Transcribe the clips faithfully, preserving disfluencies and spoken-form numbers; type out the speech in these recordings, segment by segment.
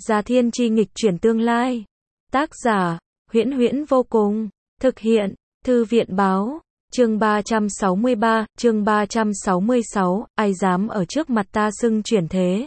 Gia Thiên Chi nghịch chuyển tương lai. Tác giả, Huyễn Huyễn vô cùng. Thực hiện, Thư viện báo. Chương ba trăm sáu mươi ba, chương ba trăm sáu mươi sáu, ai dám ở trước mặt ta xưng chuyển thế.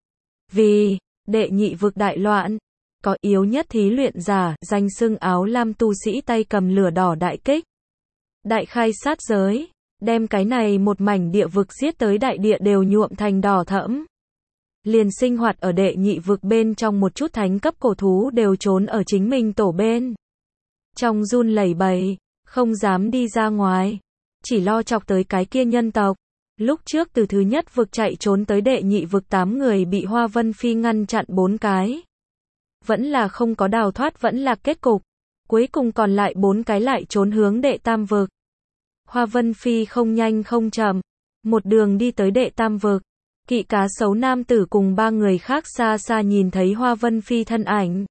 Vì, đệ nhị vực đại loạn, có yếu nhất thí luyện giả, danh xưng áo lam tu sĩ tay cầm lửa đỏ đại kích. Đại khai sát giới, đem cái này một mảnh địa vực giết tới đại địa đều nhuộm thành đỏ thẫm. Liền sinh hoạt ở đệ nhị vực bên trong một chút thánh cấp cổ thú đều trốn ở chính mình tổ bên. Trong run lẩy bẩy, không dám đi ra ngoài, chỉ lo chọc tới cái kia nhân tộc. Lúc trước từ thứ nhất vực chạy trốn tới đệ nhị vực tám người bị Hoa Vân Phi ngăn chặn bốn cái. Vẫn là không có đào thoát, vẫn là kết cục. Cuối cùng còn lại bốn cái lại trốn hướng đệ tam vực. Hoa Vân Phi không nhanh không chậm, một đường đi tới đệ tam vực. Kỵ cá sấu nam tử cùng ba người khác xa xa nhìn thấy Hoa Vân Phi thân ảnh.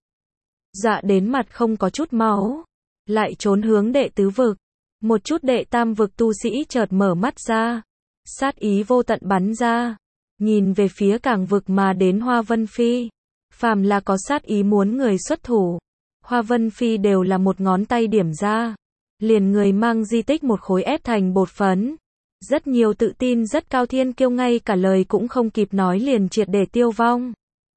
Dạ đến mặt không có chút máu, lại trốn hướng đệ tứ vực. Một chút đệ tam vực tu sĩ chợt mở mắt ra, sát ý vô tận bắn ra, nhìn về phía cảng vực mà đến Hoa Vân Phi. Phàm là có sát ý muốn người xuất thủ, Hoa Vân Phi đều là một ngón tay điểm ra, liền người mang di tích một khối ép thành bột phấn. Rất nhiều tự tin rất cao thiên kiêu ngay cả lời cũng không kịp nói liền triệt để tiêu vong.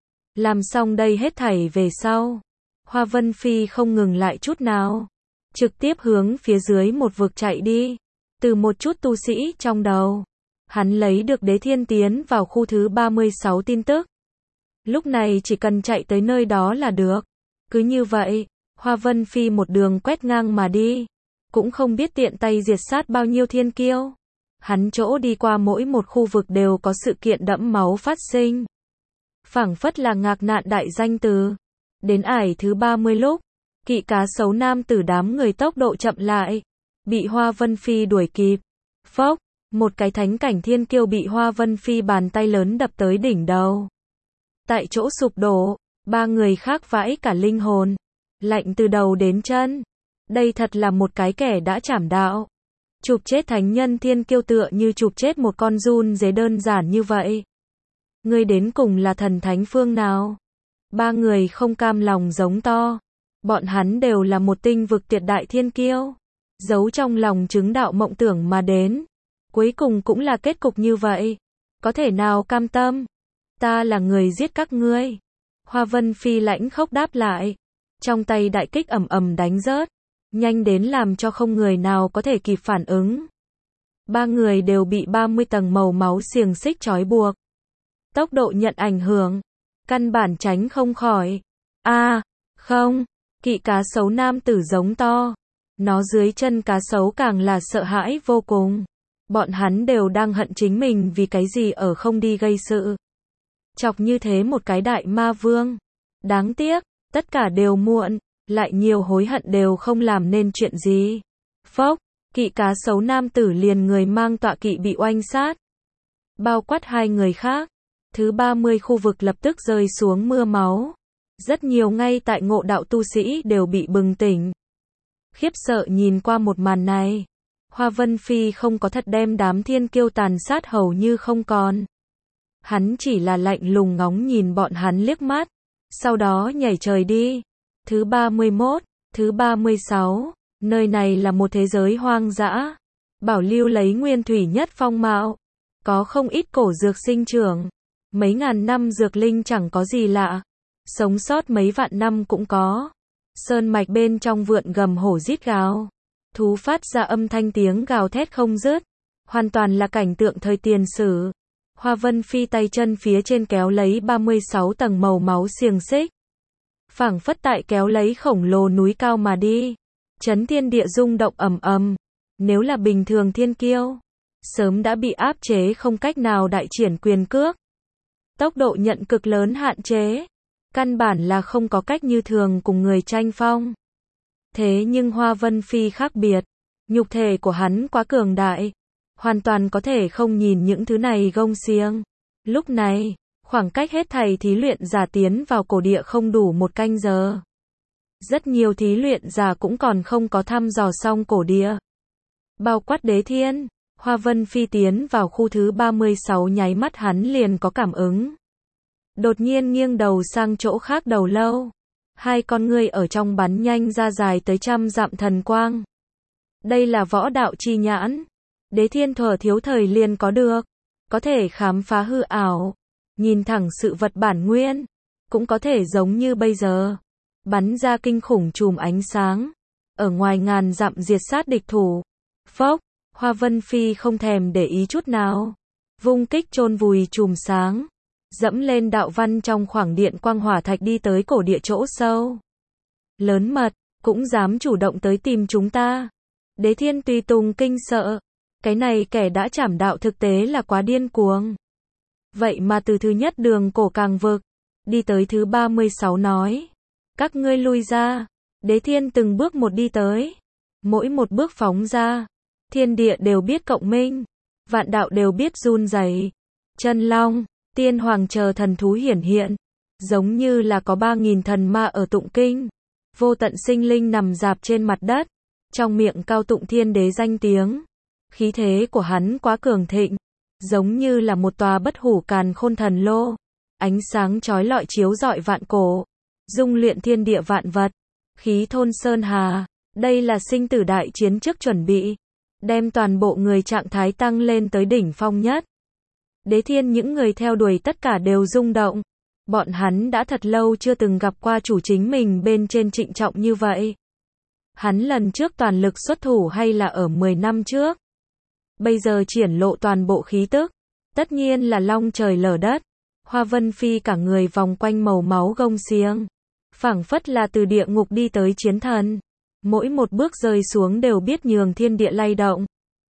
Làm xong đây hết thảy về sau, Hoa Vân Phi không ngừng lại chút nào, trực tiếp hướng phía dưới một vực chạy đi. Từ một chút tu sĩ trong đầu, hắn lấy được Đế Thiên tiến vào khu thứ ba mươi sáu tin tức. Lúc này chỉ cần chạy tới nơi đó là được. Cứ như vậy, Hoa Vân Phi một đường quét ngang mà đi, cũng không biết tiện tay diệt sát bao nhiêu thiên kiêu. Hắn chỗ đi qua mỗi một khu vực đều có sự kiện đẫm máu phát sinh. Phảng phất là ngạc nạn đại danh từ. Đến ải thứ ba mươi lúc, kỵ cá sấu nam tử đám người tốc độ chậm lại, bị Hoa Vân Phi đuổi kịp. Phốc, một cái thánh cảnh thiên kiêu bị Hoa Vân Phi bàn tay lớn đập tới đỉnh đầu. Tại chỗ sụp đổ, ba người khác vãi cả linh hồn, lạnh từ đầu đến chân. Đây thật là một cái kẻ đã chảm đạo. Chụp chết thánh nhân thiên kiêu tựa như chụp chết một con giun dế đơn giản như vậy. Ngươi đến cùng là thần thánh phương nào? Ba người không cam lòng giống to. Bọn hắn đều là một tinh vực tuyệt đại thiên kiêu, giấu trong lòng chứng đạo mộng tưởng mà đến. Cuối cùng cũng là kết cục như vậy. Có thể nào cam tâm? Ta là người giết các ngươi. Hoa Vân Phi lãnh khốc đáp lại. Trong tay đại kích ầm ầm đánh rớt, nhanh đến làm cho không người nào có thể kịp phản ứng. Ba người đều bị ba mươi tầng màu máu xiềng xích trói buộc. Tốc độ nhận ảnh hưởng, căn bản tránh không khỏi. A, à, không, kỵ cá sấu nam tử giống to. Nó dưới chân cá sấu càng là sợ hãi vô cùng. Bọn hắn đều đang hận chính mình vì cái gì ở không đi gây sự. Chọc như thế một cái đại ma vương. Đáng tiếc, tất cả đều muộn. Lại nhiều hối hận đều không làm nên chuyện gì. Phốc, kỵ cá sấu nam tử liền người mang tọa kỵ bị oanh sát. Bao quát hai người khác. Thứ ba mươi khu vực lập tức rơi xuống mưa máu. Rất nhiều ngay tại ngộ đạo tu sĩ đều bị bừng tỉnh. Khiếp sợ nhìn qua một màn này. Hoa Vân Phi không có thật đem đám thiên kiêu tàn sát hầu như không còn. Hắn chỉ là lạnh lùng ngóng nhìn bọn hắn liếc mắt. Sau đó nhảy trời đi. Thứ ba mươi mốt, thứ ba mươi sáu, nơi này là một thế giới hoang dã. Bảo lưu lấy nguyên thủy nhất phong mạo. Có không ít cổ dược sinh trưởng. Mấy ngàn năm dược linh chẳng có gì lạ. Sống sót mấy vạn năm cũng có. Sơn mạch bên trong vượn gầm hổ rít gào. Thú phát ra âm thanh tiếng gào thét không dứt. Hoàn toàn là cảnh tượng thời tiền sử. Hoa Vân Phi tay chân phía trên kéo lấy ba mươi sáu tầng màu máu xiềng xích. Phảng phất tại kéo lấy khổng lồ núi cao mà đi. Chấn thiên địa rung động ầm ầm. Nếu là bình thường thiên kiêu, sớm đã bị áp chế không cách nào đại triển quyền cước. Tốc độ nhận cực lớn hạn chế. Căn bản là không có cách như thường cùng người tranh phong. Thế nhưng Hoa Vân Phi khác biệt. Nhục thể của hắn quá cường đại. Hoàn toàn có thể không nhìn những thứ này gông xiềng. Lúc này, khoảng cách hết thảy thí luyện giả tiến vào cổ địa không đủ một canh giờ. Rất nhiều thí luyện giả cũng còn không có thăm dò xong cổ địa. Bao quát Đế Thiên, Hoa Vân Phi tiến vào khu thứ ba mươi sáu nháy mắt hắn liền có cảm ứng. đột nhiên nghiêng đầu sang chỗ khác đầu lâu. Hai con ngươi ở trong bắn nhanh ra dài tới trăm dặm thần quang. Đây là võ đạo chi nhãn. Đế Thiên thuở thiếu thời liền có được. Có thể khám phá hư ảo. Nhìn thẳng sự vật bản nguyên. Cũng có thể giống như bây giờ. Bắn ra kinh khủng chùm ánh sáng. Ở ngoài ngàn dặm diệt sát địch thủ. Phốc, Hoa Vân Phi không thèm để ý chút nào. Vung kích chôn vùi chùm sáng. Dẫm lên đạo văn trong khoảng điện quang hỏa thạch đi tới cổ địa chỗ sâu. Lớn mật, cũng dám chủ động tới tìm chúng ta. Đế Thiên tùy tùng kinh sợ. Cái này kẻ đã trảm đạo thực tế là quá điên cuồng. Vậy mà từ thứ nhất đường cổ càng vực, đi tới thứ ba mươi sáu nói. Các ngươi lui ra. Đế Thiên từng bước một đi tới. Mỗi một bước phóng ra. Thiên địa đều biết cộng minh. Vạn đạo đều biết run rẩy. Chân long, tiên hoàng chờ thần thú hiển hiện. Giống như là có ba nghìn thần ma ở tụng kinh. Vô tận sinh linh nằm rạp trên mặt đất. Trong miệng cao tụng thiên đế danh tiếng. Khí thế của hắn quá cường thịnh. Giống như là một tòa bất hủ càn khôn thần lô. Ánh sáng chói lọi chiếu rọi vạn cổ. Dung luyện thiên địa vạn vật. Khí thôn sơn hà. Đây là sinh tử đại chiến trước chuẩn bị. Đem toàn bộ người trạng thái tăng lên tới đỉnh phong nhất. Đế Thiên những người theo đuổi tất cả đều rung động. Bọn hắn đã thật lâu chưa từng gặp qua chủ chính mình bên trên trịnh trọng như vậy. Hắn lần trước toàn lực xuất thủ hay là ở mười năm trước. Bây giờ triển lộ toàn bộ khí tức. Tất nhiên là long trời lở đất. Hoa Vân Phi cả người vòng quanh màu máu gông xiềng. Phảng phất là từ địa ngục đi tới chiến thần. Mỗi một bước rơi xuống đều biết nhường thiên địa lay động.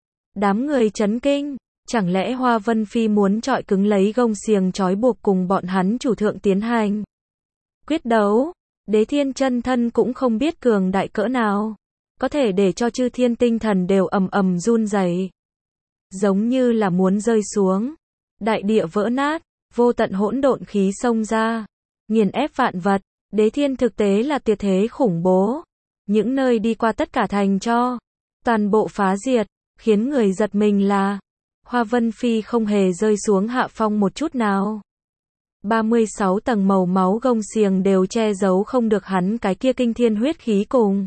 Đám người chấn kinh. Chẳng lẽ Hoa Vân Phi muốn trọi cứng lấy gông xiềng trói buộc cùng bọn hắn chủ thượng tiến hành quyết đấu? Đế Thiên chân thân cũng không biết cường đại cỡ nào. Có thể để cho chư thiên tinh thần đều ầm ầm run rẩy. Giống như là muốn rơi xuống. Đại địa vỡ nát. Vô tận hỗn độn khí xông ra. Nghiền ép vạn vật. Đế Thiên thực tế là tuyệt thế khủng bố. Những nơi đi qua tất cả thành cho. Toàn bộ phá diệt. Khiến người giật mình là. Hoa Vân Phi không hề rơi xuống hạ phong một chút nào. ba mươi sáu tầng màu máu gông xiềng đều che giấu không được hắn cái kia kinh thiên huyết khí cùng.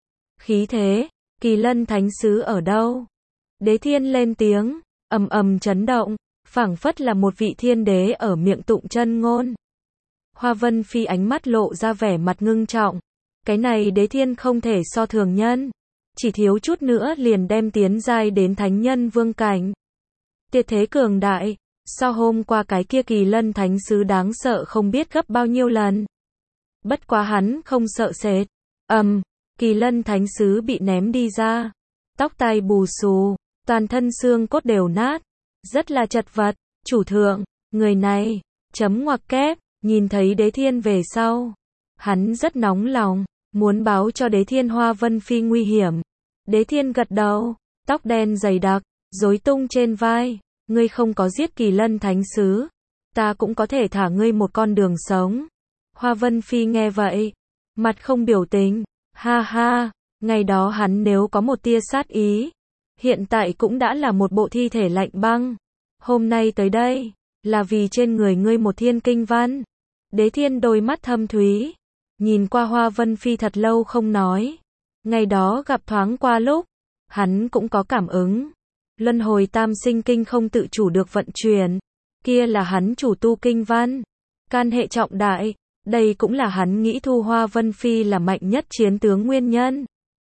Khí thế, Kỳ Lân Thánh Sứ ở đâu? Đế Thiên lên tiếng, ầm ầm chấn động, phảng phất là một vị thiên đế ở miệng tụng chân ngôn. Hoa Vân Phi ánh mắt lộ ra vẻ mặt ngưng trọng. Cái này Đế Thiên không thể so thường nhân. Chỉ thiếu chút nữa liền đem tiến giai đến thánh nhân vương cảnh. Tuyệt thế cường đại, so hôm qua cái kia Kỳ Lân Thánh Sứ đáng sợ không biết gấp bao nhiêu lần. Bất quá hắn không sợ sệt. Ầm, um, Kỳ Lân Thánh Sứ bị ném đi ra. Tóc tai bù xù, toàn thân xương cốt đều nát. Rất là chật vật. Chủ thượng, người này, chấm ngoặc kép, nhìn thấy Đế Thiên về sau. Hắn rất nóng lòng, muốn báo cho Đế Thiên Hoa Vân Phi nguy hiểm. Đế Thiên gật đầu, tóc đen dày đặc, rối tung trên vai. Ngươi không có giết Kỳ Lân Thánh Sứ. Ta cũng có thể thả ngươi một con đường sống. Hoa Vân Phi nghe vậy. Mặt không biểu tình. Ha ha, ngày đó hắn nếu có một tia sát ý. Hiện tại cũng đã là một bộ thi thể lạnh băng. Hôm nay tới đây, là vì trên người ngươi một thiên kinh văn. Đế Thiên đôi mắt thâm thúy. Nhìn qua Hoa Vân Phi thật lâu không nói. Ngày đó gặp thoáng qua lúc. Hắn cũng có cảm ứng. Luân hồi tam sinh kinh không tự chủ được vận chuyển. Kia là hắn chủ tu kinh văn. Can hệ trọng đại. Đây cũng là hắn nghĩ thu Hoa Vân Phi là mạnh nhất chiến tướng nguyên nhân.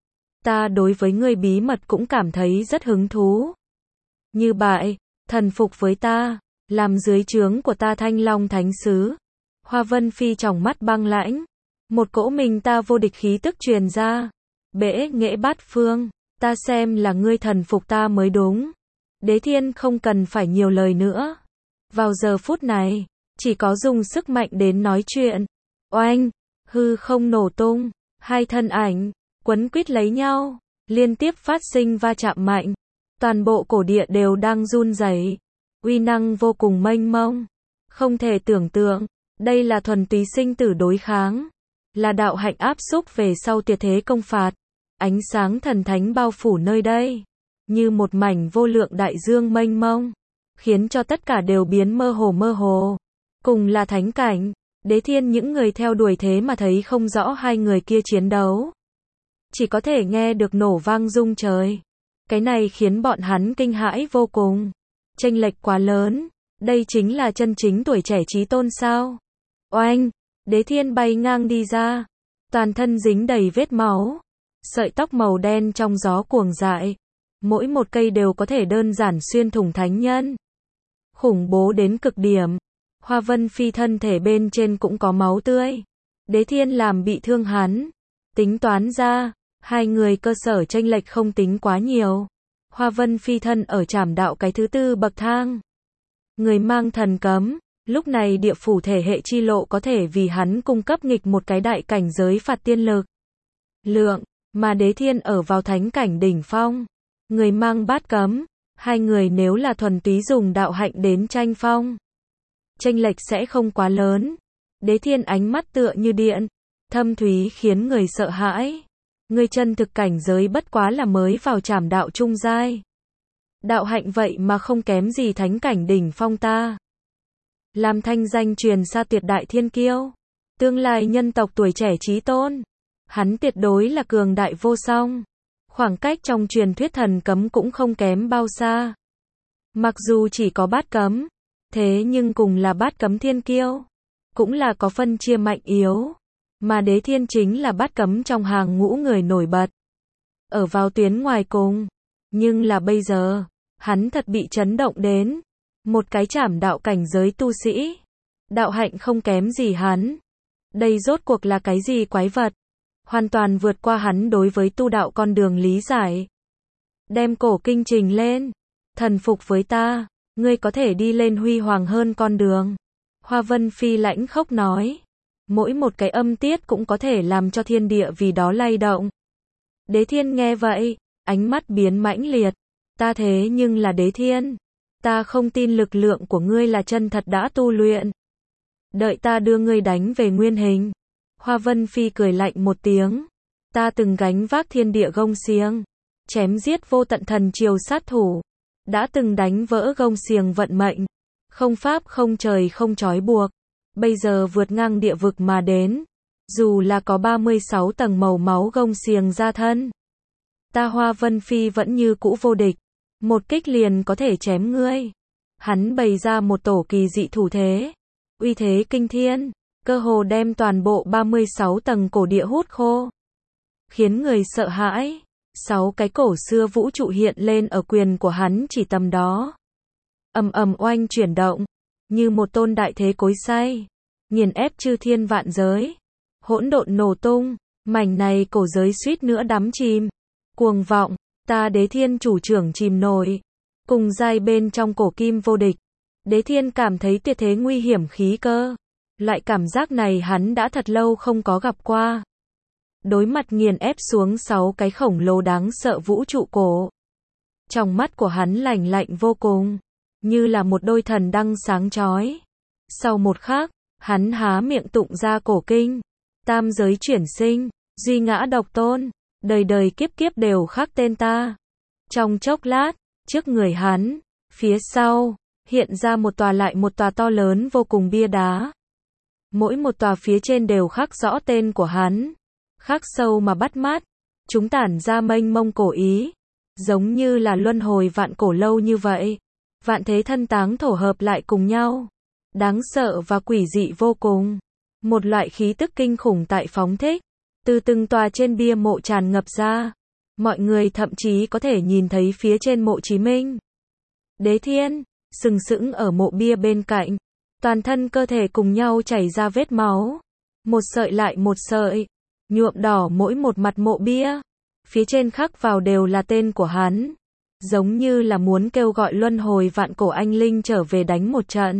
Ta đối với ngươi bí mật cũng cảm thấy rất hứng thú. Như bại, thần phục với ta, làm dưới trướng của ta Thanh Long Thánh Sứ. Hoa Vân Phi tròng mắt băng lãnh. Một cỗ mình ta vô địch khí tức truyền ra. Bể nghệ bát phương. Ta xem là ngươi thần phục ta mới đúng. Đế Thiên không cần phải nhiều lời nữa. Vào giờ phút này, chỉ có dùng sức mạnh đến nói chuyện. Oanh, hư không nổ tung, hai thân ảnh, quấn quýt lấy nhau, liên tiếp phát sinh va chạm mạnh. Toàn bộ cổ địa đều đang run rẩy. Uy năng vô cùng mênh mông. Không thể tưởng tượng, đây là thuần túy sinh tử đối kháng. Là đạo hạnh áp xúc về sau tuyệt thế công phạt. Ánh sáng thần thánh bao phủ nơi đây, như một mảnh vô lượng đại dương mênh mông, khiến cho tất cả đều biến mơ hồ mơ hồ. cùng là thánh cảnh, Đế Thiên những người theo đuổi thế mà thấy không rõ hai người kia chiến đấu. Chỉ có thể nghe được nổ vang rung trời. Cái này khiến bọn hắn kinh hãi vô cùng. Chênh lệch quá lớn, đây chính là chân chính tuổi trẻ chí tôn sao? Oanh, Đế Thiên bay ngang đi ra, toàn thân dính đầy vết máu, sợi tóc màu đen trong gió cuồng dại, mỗi một cây đều có thể đơn giản xuyên thủng thánh nhân. Khủng bố đến cực điểm. Hoa Vân Phi thân thể bên trên cũng có máu tươi. Đế Thiên làm bị thương hắn. Tính toán ra, hai người cơ sở chênh lệch không tính quá nhiều. Hoa Vân Phi thân ở trảm đạo cái thứ tư bậc thang. Người mang thần cấm, lúc này địa phủ thể hệ chi lộ có thể vì hắn cung cấp nghịch một cái đại cảnh giới phạt tiên lực. Lượng, mà Đế Thiên ở vào thánh cảnh đỉnh phong. Người mang bát cấm, hai người nếu là thuần túy dùng đạo hạnh đến tranh phong. Chênh lệch sẽ không quá lớn. Đế Thiên ánh mắt tựa như điện, thâm thúy khiến người sợ hãi. Người chân thực cảnh giới bất quá là mới vào trảm đạo trung giai. Đạo hạnh vậy mà không kém gì thánh cảnh đỉnh phong ta. Làm thanh danh truyền xa tuyệt đại thiên kiêu. Tương lai nhân tộc tuổi trẻ chí tôn. Hắn tuyệt đối là cường đại vô song. Khoảng cách trong truyền thuyết thần cấm cũng không kém bao xa. Mặc dù chỉ có bát cấm, thế nhưng cùng là bát cấm thiên kiêu, cũng là có phân chia mạnh yếu. Mà Đế Thiên chính là bát cấm trong hàng ngũ người nổi bật. Ở vào tuyến ngoài cùng. Nhưng là bây giờ, hắn thật bị chấn động đến. Một cái trảm đạo cảnh giới tu sĩ. Đạo hạnh không kém gì hắn. Đây rốt cuộc là cái gì quái vật? Hoàn toàn vượt qua hắn đối với tu đạo con đường lý giải. Đem cổ kinh trình lên. Thần phục với ta, ngươi có thể đi lên huy hoàng hơn con đường. Hoa Vân Phi lãnh khốc nói. Mỗi một cái âm tiết cũng có thể làm cho thiên địa vì đó lay động. Đế Thiên nghe vậy, ánh mắt biến mãnh liệt. Ta thế nhưng là Đế Thiên. Ta không tin lực lượng của ngươi là chân thật đã tu luyện. Đợi ta đưa ngươi đánh về nguyên hình. Hoa Vân Phi cười lạnh một tiếng. Ta từng gánh vác thiên địa gông xiềng, chém giết vô tận thần triều sát thủ. Đã từng đánh vỡ gông xiềng vận mệnh. Không pháp không trời không trói buộc. Bây giờ vượt ngang địa vực mà đến. Dù là có ba mươi sáu tầng màu máu gông xiềng ra thân. Ta Hoa Vân Phi vẫn như cũ vô địch. Một kích liền có thể chém ngươi. Hắn bày ra một tổ kỳ dị thủ thế. Uy thế kinh thiên. Cơ hồ đem toàn bộ ba mươi sáu tầng cổ địa hút khô. Khiến người sợ hãi. Sáu cái cổ xưa vũ trụ hiện lên ở quyền của hắn chỉ tầm đó. Ầm ầm oanh chuyển động. Như một tôn đại thế cối xay. Nghiền ép chư thiên vạn giới. Hỗn độn nổ tung. Mảnh này cổ giới suýt nữa đắm chìm. Cuồng vọng. Ta Đế Thiên chủ trưởng chìm nổi. Cùng giai bên trong cổ kim vô địch. Đế Thiên cảm thấy tuyệt thế nguy hiểm khí cơ. Loại cảm giác này hắn đã thật lâu không có gặp qua. Đối mặt nghiền ép xuống sáu cái khổng lồ đáng sợ vũ trụ cổ. Trong mắt của hắn lạnh lạnh vô cùng. Như là một đôi thần đăng sáng chói. Sau một khắc, hắn há miệng tụng ra cổ kinh. Tam giới chuyển sinh, duy ngã độc tôn. Đời đời kiếp kiếp đều khắc tên ta. Trong chốc lát, trước người hắn, phía sau, hiện ra một tòa lại một tòa to lớn vô cùng bia đá. Mỗi một tòa phía trên đều khắc rõ tên của hắn. Khắc sâu mà bắt mắt. Chúng tản ra mênh mông cổ ý. Giống như là luân hồi vạn cổ lâu như vậy. Vạn thế thân táng thổ hợp lại cùng nhau. Đáng sợ và quỷ dị vô cùng. Một loại khí tức kinh khủng tại phóng thích. Từ từng tòa trên bia mộ tràn ngập ra. Mọi người thậm chí có thể nhìn thấy phía trên mộ Chí Minh. Đế Thiên, sừng sững ở mộ bia bên cạnh. Toàn thân cơ thể cùng nhau chảy ra vết máu. Một sợi lại một sợi. Nhuộm đỏ mỗi một mặt mộ bia. Phía trên khắc vào đều là tên của hắn. Giống như là muốn kêu gọi luân hồi vạn cổ anh linh trở về đánh một trận.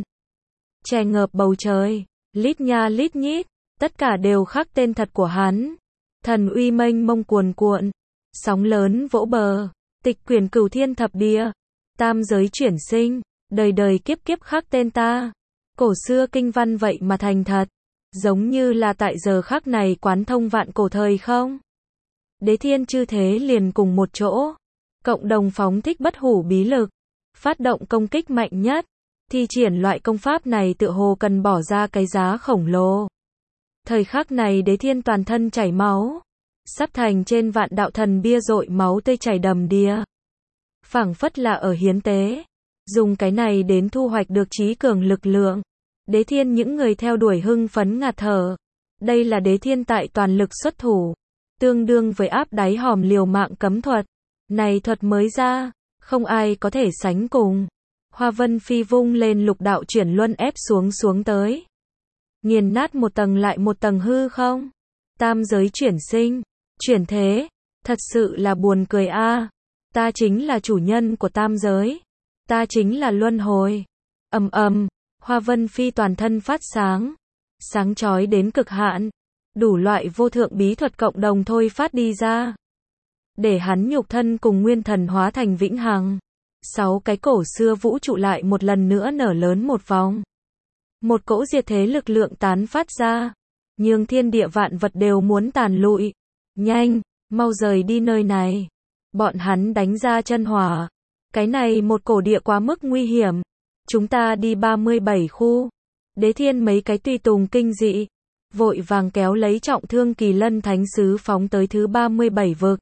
Che ngợp bầu trời. Lít nha lít nhít. Tất cả đều khắc tên thật của hắn. Thần uy mênh mông cuồn cuộn. Sóng lớn vỗ bờ. Tịch quyển cửu thiên thập địa. Tam giới chuyển sinh. Đời đời kiếp kiếp khắc tên ta. Cổ xưa kinh văn vậy mà thành thật. Giống như là tại giờ khắc này quán thông vạn cổ thời không. Đế Thiên chư thế liền cùng một chỗ. Cộng đồng phóng thích bất hủ bí lực. Phát động công kích mạnh nhất. Thi triển loại công pháp này tựa hồ cần bỏ ra cái giá khổng lồ. Thời khắc này Đế Thiên toàn thân chảy máu, sắp thành trên vạn đạo thần bia dội máu tươi chảy đầm đìa. Phảng phất là ở hiến tế, dùng cái này đến thu hoạch được trí cường lực lượng. Đế Thiên những người theo đuổi hưng phấn ngạt thở. Đây là Đế Thiên tại toàn lực xuất thủ, tương đương với áp đáy hòm liều mạng cấm thuật. Này thuật mới ra, không ai có thể sánh cùng. Hoa Vân Phi vung lên lục đạo chuyển luân ép xuống xuống tới. Nghiền nát một tầng lại một tầng hư không. Tam giới chuyển sinh, chuyển thế, thật sự là buồn cười a. Ta chính là chủ nhân của tam giới. Ta chính là luân hồi. Ầm ầm, Hoa Vân Phi toàn thân phát sáng, sáng chói đến cực hạn, đủ loại vô thượng bí thuật cộng đồng thôi phát đi ra, để hắn nhục thân cùng nguyên thần hóa thành vĩnh hằng. Sáu cái cổ xưa vũ trụ lại một lần nữa nở lớn một vòng. Một cỗ diệt thế lực lượng tán phát ra, nhưng thiên địa vạn vật đều muốn tàn lụi. Nhanh, mau rời đi nơi này. Bọn hắn đánh ra chân hỏa. Cái này một cổ địa quá mức nguy hiểm. Chúng ta đi ba mươi bảy khu. Đế Thiên mấy cái tùy tùng kinh dị, vội vàng kéo lấy trọng thương Kỳ Lân Thánh Sứ phóng tới thứ ba mươi bảy vực.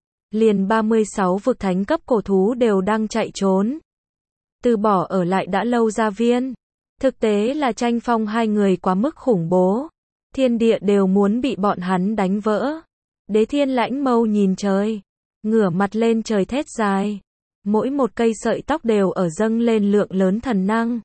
Liền ba mươi sáu vực thánh cấp cổ thú đều đang chạy trốn. Từ bỏ ở lại đã lâu gia viên. Thực tế là tranh phong hai người quá mức khủng bố. Thiên địa đều muốn bị bọn hắn đánh vỡ. Đế Thiên lãnh mâu nhìn trời, ngửa mặt lên trời thét dài. Mỗi một cây sợi tóc đều ở dâng lên lượng lớn thần năng.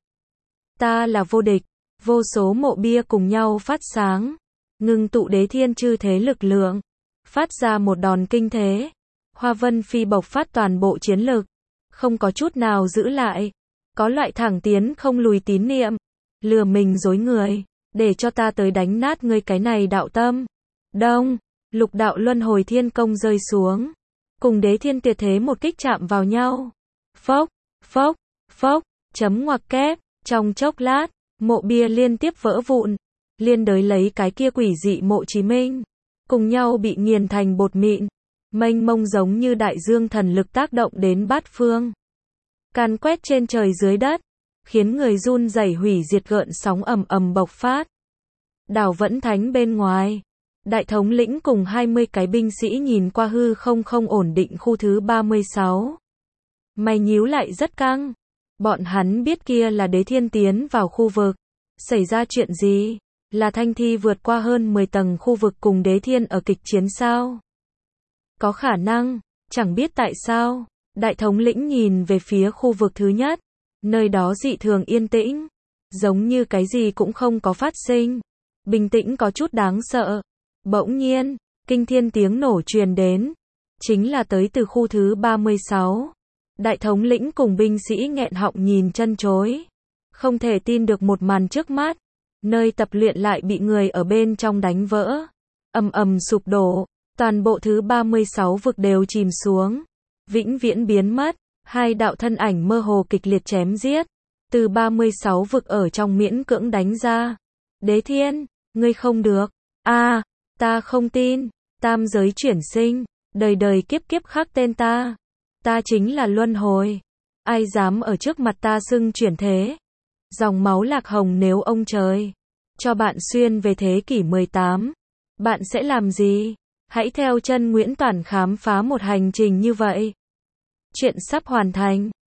Ta là vô địch. Vô số mộ bia cùng nhau phát sáng, ngưng tụ Đế Thiên chư thế lực lượng, phát ra một đòn kinh thế. Hoa Vân Phi bộc phát toàn bộ chiến lực, không có chút nào giữ lại, có loại thẳng tiến không lùi tín niệm, lừa mình dối người, để cho ta tới đánh nát ngươi cái này đạo tâm. Đông, lục đạo luân hồi thiên công rơi xuống, cùng Đế Thiên tuyệt thế một kích chạm vào nhau. Phốc, phốc, phốc, chấm ngoặc kép, trong chốc lát, mộ bia liên tiếp vỡ vụn, liên đới lấy cái kia quỷ dị mộ Chí Minh, cùng nhau bị nghiền thành bột mịn, mênh mông giống như đại dương thần lực tác động đến bát phương, càn quét trên trời dưới đất, khiến người run rẩy hủy diệt gợn sóng ầm ầm bộc phát. Đảo Vẫn Thánh bên ngoài, đại thống lĩnh cùng hai mươi cái binh sĩ nhìn qua hư không không ổn định khu thứ ba mươi sáu. Mày nhíu lại rất căng. Bọn hắn biết kia là Đế Thiên tiến vào khu vực. Xảy ra chuyện gì? Là Thanh Thi vượt qua hơn mười tầng khu vực cùng Đế Thiên ở kịch chiến sao? Có khả năng, chẳng biết tại sao. Đại thống lĩnh nhìn về phía khu vực thứ nhất. Nơi đó dị thường yên tĩnh, giống như cái gì cũng không có phát sinh. Bình tĩnh có chút đáng sợ. Bỗng nhiên, kinh thiên tiếng nổ truyền đến. Chính là tới từ khu thứ ba mươi sáu. Đại thống lĩnh cùng binh sĩ nghẹn họng nhìn chân chối. Không thể tin được một màn trước mắt. Nơi tập luyện lại bị người ở bên trong đánh vỡ. Ầm ầm sụp đổ. Toàn bộ thứ ba mươi sáu vực đều chìm xuống. Vĩnh viễn biến mất. Hai đạo thân ảnh mơ hồ kịch liệt chém giết. Từ ba mươi sáu vực ở trong miễn cưỡng đánh ra. Đế Thiên, ngươi không được. A, ta không tin. Tam giới chuyển sinh. Đời đời kiếp kiếp khắc tên ta. Ta chính là luân hồi. Ai dám ở trước mặt ta xưng chuyển thế. Dòng máu lạc hồng nếu ông trời cho bạn xuyên về thế kỷ mười tám. Bạn sẽ làm gì? Hãy theo chân Nguyễn Toản khám phá một hành trình như vậy. Chuyện sắp hoàn thành.